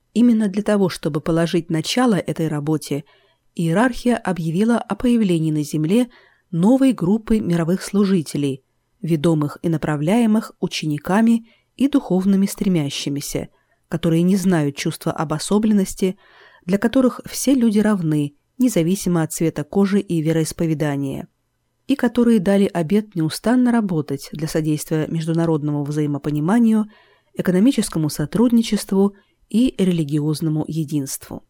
Именно для того, чтобы положить начало этой работе, иерархия объявила о появлении на Земле новой группы мировых служителей, ведомых и направляемых учениками и духовными стремящимися, которые не знают чувства обособленности, для которых все люди равны, независимо от цвета кожи и вероисповедания, и которые дали обет неустанно работать для содействия международному взаимопониманию, экономическому сотрудничеству и религиозному единству.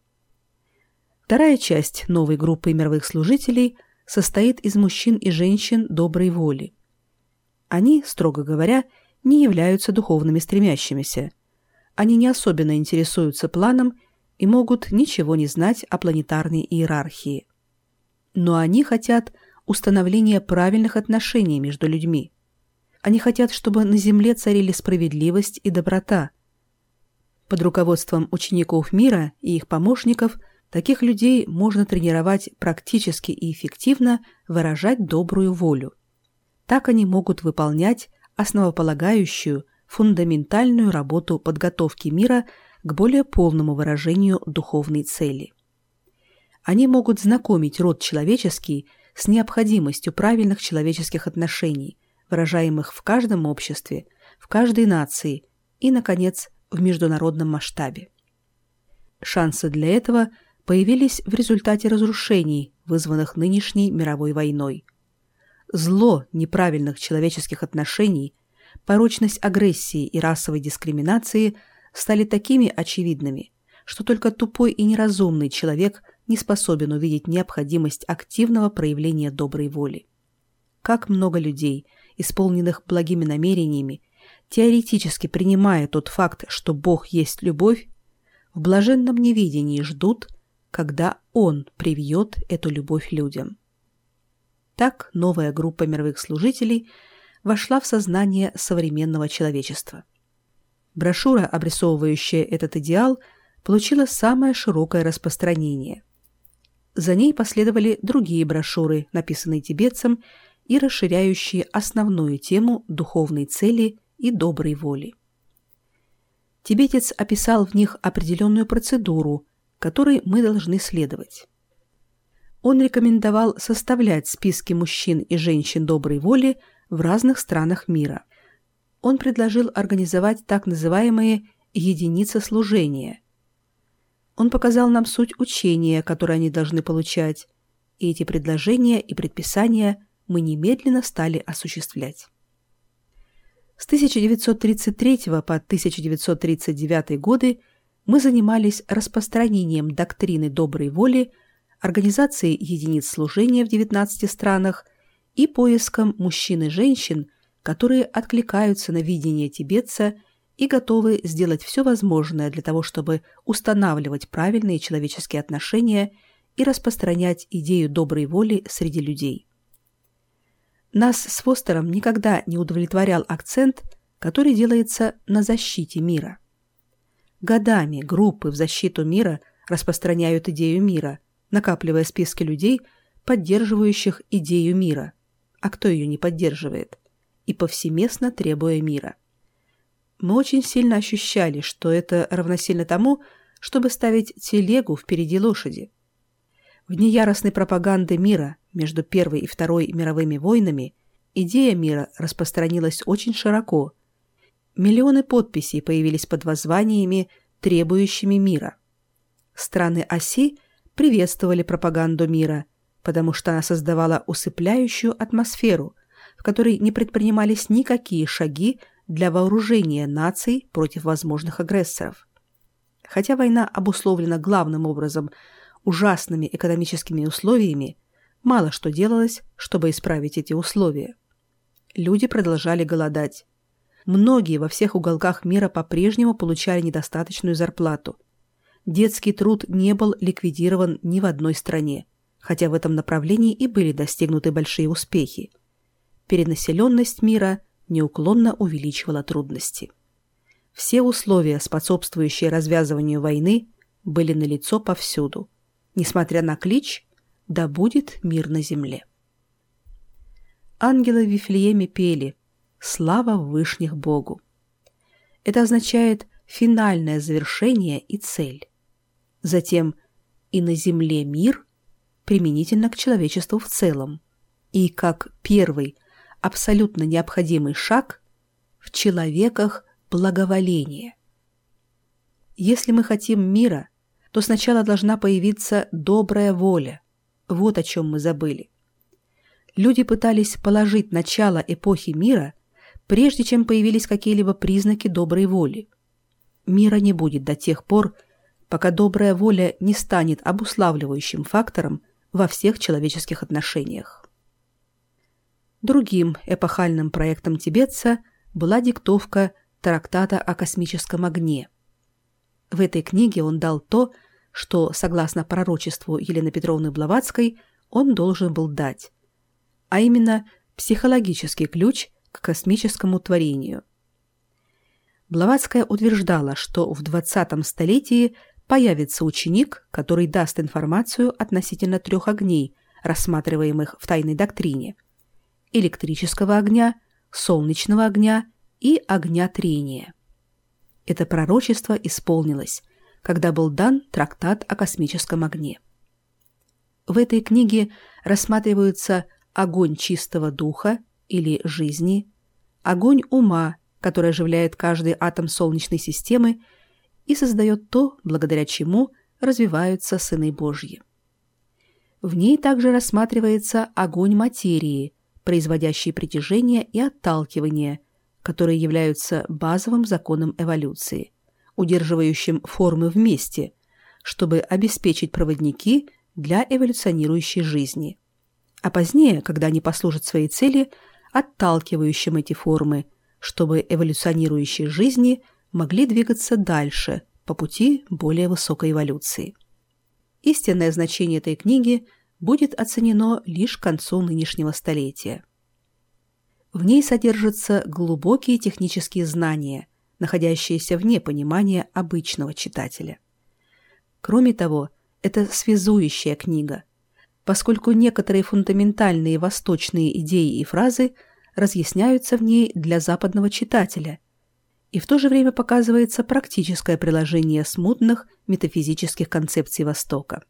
Вторая часть новой группы мировых служителей состоит из мужчин и женщин доброй воли. Они, строго говоря, не являются духовными стремящимися. Они не особенно интересуются планом и могут ничего не знать о планетарной иерархии. Но они хотят установления правильных отношений между людьми. Они хотят, чтобы на Земле царили справедливость и доброта. Под руководством учеников мира и их помощников таких людей можно тренировать практически и эффективно выражать добрую волю. Так они могут выполнять основополагающую, фундаментальную работу подготовки мира к более полному выражению духовной цели. Они могут знакомить род человеческий с необходимостью правильных человеческих отношений, выражаемых в каждом обществе, в каждой нации и, наконец, в международном масштабе. Шансы для этого появились в результате разрушений, вызванных нынешней мировой войной. Зло неправильных человеческих отношений, порочность агрессии и расовой дискриминации стали такими очевидными, что только тупой и неразумный человек не способен увидеть необходимость активного проявления доброй воли. Как много людей, исполненных благими намерениями, теоретически принимая тот факт, что Бог есть любовь, в блаженном невидении ждут, когда Он привьет эту любовь людям. Так новая группа мировых служителей вошла в сознание современного человечества. Брошюра, обрисовывающая этот идеал, получила самое широкое распространение. За ней последовали другие брошюры, написанные тибетцем и расширяющие основную тему духовной цели и доброй воли. Тибетец описал в них определенную процедуру, которой мы должны следовать. Он рекомендовал составлять списки мужчин и женщин доброй воли в разных странах мира. Он предложил организовать так называемые единицы служения. Он показал нам суть учения, которое они должны получать, и эти предложения и предписания мы немедленно стали осуществлять. С 1933 по 1939 годы мы занимались распространением доктрины доброй воли, организацией единиц служения в 19 странах и поиском мужчин и женщин, которые откликаются на видение тибетца и готовы сделать все возможное для того, чтобы устанавливать правильные человеческие отношения и распространять идею доброй воли среди людей. Нас с Фостером никогда не удовлетворял акцент, который делается на защите мира. Годами группы в защиту мира распространяют идею мира, накапливая списки людей, поддерживающих идею мира, а кто ее не поддерживает, и повсеместно требуя мира. Мы очень сильно ощущали, что это равносильно тому, чтобы ставить телегу впереди лошади. В дни яростной пропаганды мира между Первой и Второй мировыми войнами идея мира распространилась очень широко. Миллионы подписей появились под воззваниями, требующими мира. Страны оси приветствовали пропаганду мира, потому что она создавала усыпляющую атмосферу, в которой не предпринимались никакие шаги для вооружения наций против возможных агрессоров. Хотя война обусловлена главным образом ужасными экономическими условиями, мало что делалось, чтобы исправить эти условия. Люди продолжали голодать. Многие во всех уголках мира по-прежнему получали недостаточную зарплату. Детский труд не был ликвидирован ни в одной стране, хотя в этом направлении и были достигнуты большие успехи. Перенаселенность мира неуклонно увеличивала трудности. Все условия, способствующие развязыванию войны, были налицо повсюду, несмотря на клич «Да будет мир на земле». Ангелы в Вифлееме пели «Слава вышних Богу». Это означает финальное завершение и цель. Затем и на земле мир применительно к человечеству в целом, и как первый, абсолютно необходимый шаг в человеках благоволение. Если мы хотим мира, то сначала должна появиться добрая воля. Вот о чем мы забыли. Люди пытались положить начало эпохи мира, прежде чем появились какие-либо признаки доброй воли. Мира не будет до тех пор, пока добрая воля не станет обуславливающим фактором во всех человеческих отношениях. Другим эпохальным проектом тибетца была диктовка трактата о космическом огне. В этой книге он дал то, что, согласно пророчеству Елены Петровны Блаватской, он должен был дать, а именно психологический ключ к космическому творению. Блаватская утверждала, что в 20 столетии появится ученик, который даст информацию относительно 3 огней, рассматриваемых в тайной доктрине: электрического огня, солнечного огня и огня трения. Это пророчество исполнилось, когда был дан трактат о космическом огне. В этой книге рассматриваются огонь чистого духа или жизни, огонь ума, который оживляет каждый атом Солнечной системы и создает то, благодаря чему развиваются сыны Божьи. В ней также рассматривается огонь материи, производящий притяжение и отталкивание, которые являются базовым законом эволюции, удерживающим формы вместе, чтобы обеспечить проводники для эволюционирующей жизни, а позднее, когда они послужат своей цели, отталкивающим эти формы, чтобы эволюционирующие жизни могли двигаться дальше по пути более высокой эволюции. Истинное значение этой книги будет оценено лишь к концу нынешнего столетия. В ней содержатся глубокие технические знания, находящиеся вне понимания обычного читателя. Кроме того, это связующая книга, поскольку некоторые фундаментальные восточные идеи и фразы разъясняются в ней для западного читателя, и в то же время показывается практическое приложение смутных метафизических концепций Востока.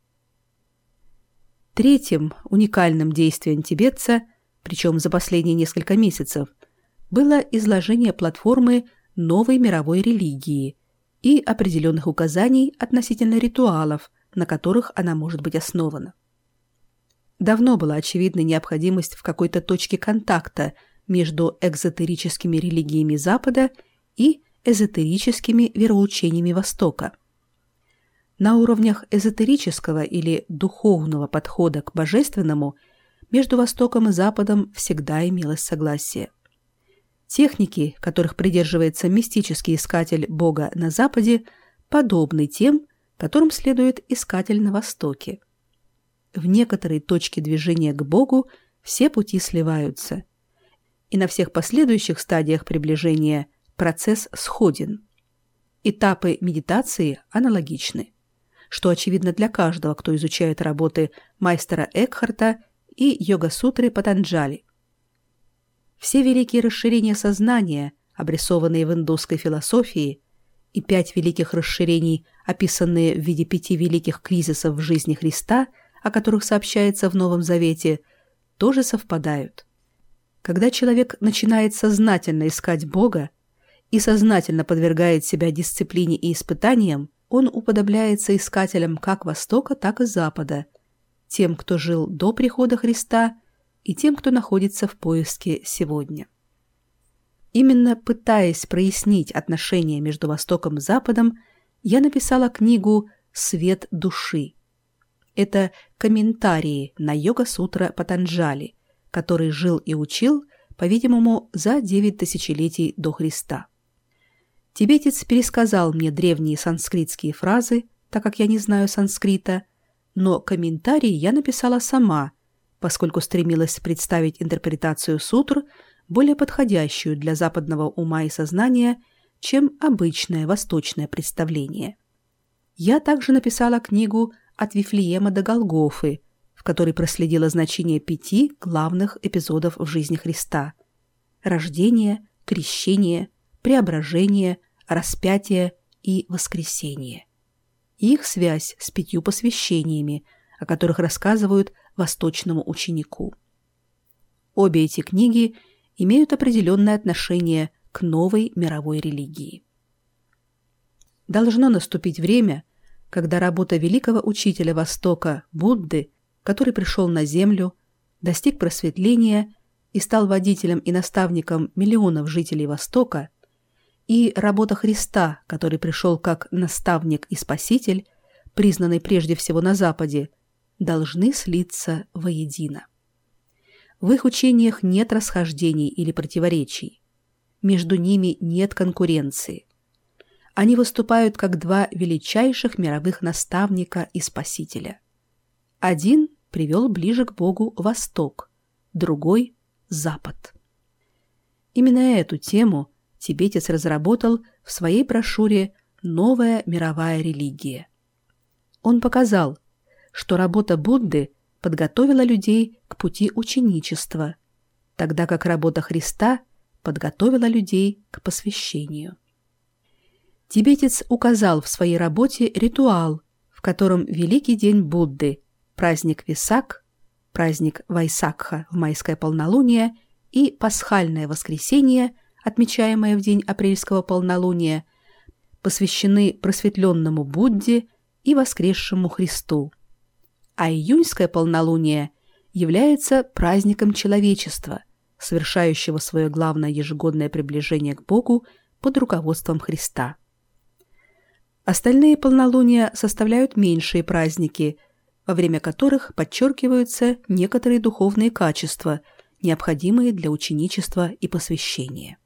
Третьим уникальным действием тибетца, причем за последние несколько месяцев, было изложение платформы новой мировой религии и определенных указаний относительно ритуалов, на которых она может быть основана. Давно была очевидна необходимость в какой-то точке контакта между экзотерическими религиями Запада и эзотерическими вероучениями Востока. На уровнях эзотерического или духовного подхода к божественному между Востоком и Западом всегда имелось согласие. Техники, которых придерживается мистический искатель Бога на Западе, подобны тем, которым следует искатель на Востоке. В некоторой точке движения к Богу все пути сливаются, и на всех последующих стадиях приближения процесс сходен. Этапы медитации аналогичны, что очевидно для каждого, кто изучает работы майстера Экхарта и йога-сутры Патанджали. Все великие расширения сознания, обрисованные в индусской философии, и 5 великих расширений, описанные в виде 5 великих кризисов в жизни Христа, о которых сообщается в Новом Завете, тоже совпадают. Когда человек начинает сознательно искать Бога и сознательно подвергает себя дисциплине и испытаниям, он уподобляется искателям как Востока, так и Запада, тем, кто жил до прихода Христа, и тем, кто находится в поиске сегодня. Именно пытаясь прояснить отношения между Востоком и Западом, я написала книгу «Свет души». Это комментарии на йога-сутра Патанджали, который жил и учил, по-видимому, за 9 тысячелетий до Христа. Тибетец пересказал мне древние санскритские фразы, так как я не знаю санскрита, но комментарии я написала сама, поскольку стремилась представить интерпретацию сутр, более подходящую для западного ума и сознания, чем обычное восточное представление. Я также написала книгу «От Вифлеема до Голгофы», в которой проследила значение 5 главных эпизодов в жизни Христа: рождение, крещение, преображение, распятие и воскресение. Их связь с 5 посвящениями, о которых рассказывают восточному ученику. Обе эти книги имеют определенное отношение к новой мировой религии. Должно наступить время, когда работа великого учителя Востока Будды, который пришел на Землю, достиг просветления и стал водителем и наставником миллионов жителей Востока, и работа Христа, который пришел как наставник и спаситель, признанный прежде всего на Западе, должны слиться воедино. В их учениях нет расхождений или противоречий. Между ними нет конкуренции. Они выступают как два величайших мировых наставника и спасителя. Один привел ближе к Богу Восток, другой – Запад. Именно эту тему тибетец разработал в своей брошюре «Новая мировая религия». Он показал, что работа Будды подготовила людей к пути ученичества, тогда как работа Христа подготовила людей к посвящению. Тибетец указал в своей работе ритуал, в котором Великий день Будды, праздник Весак, праздник Вайсакха в майское полнолуние и пасхальное воскресенье, отмечаемое в день апрельского полнолуния, посвящены просветленному Будде и воскресшему Христу. А июньское полнолуние является праздником человечества, совершающего свое главное ежегодное приближение к Богу под руководством Христа. Остальные полнолуния составляют меньшие праздники, во время которых подчеркиваются некоторые духовные качества, необходимые для ученичества и посвящения.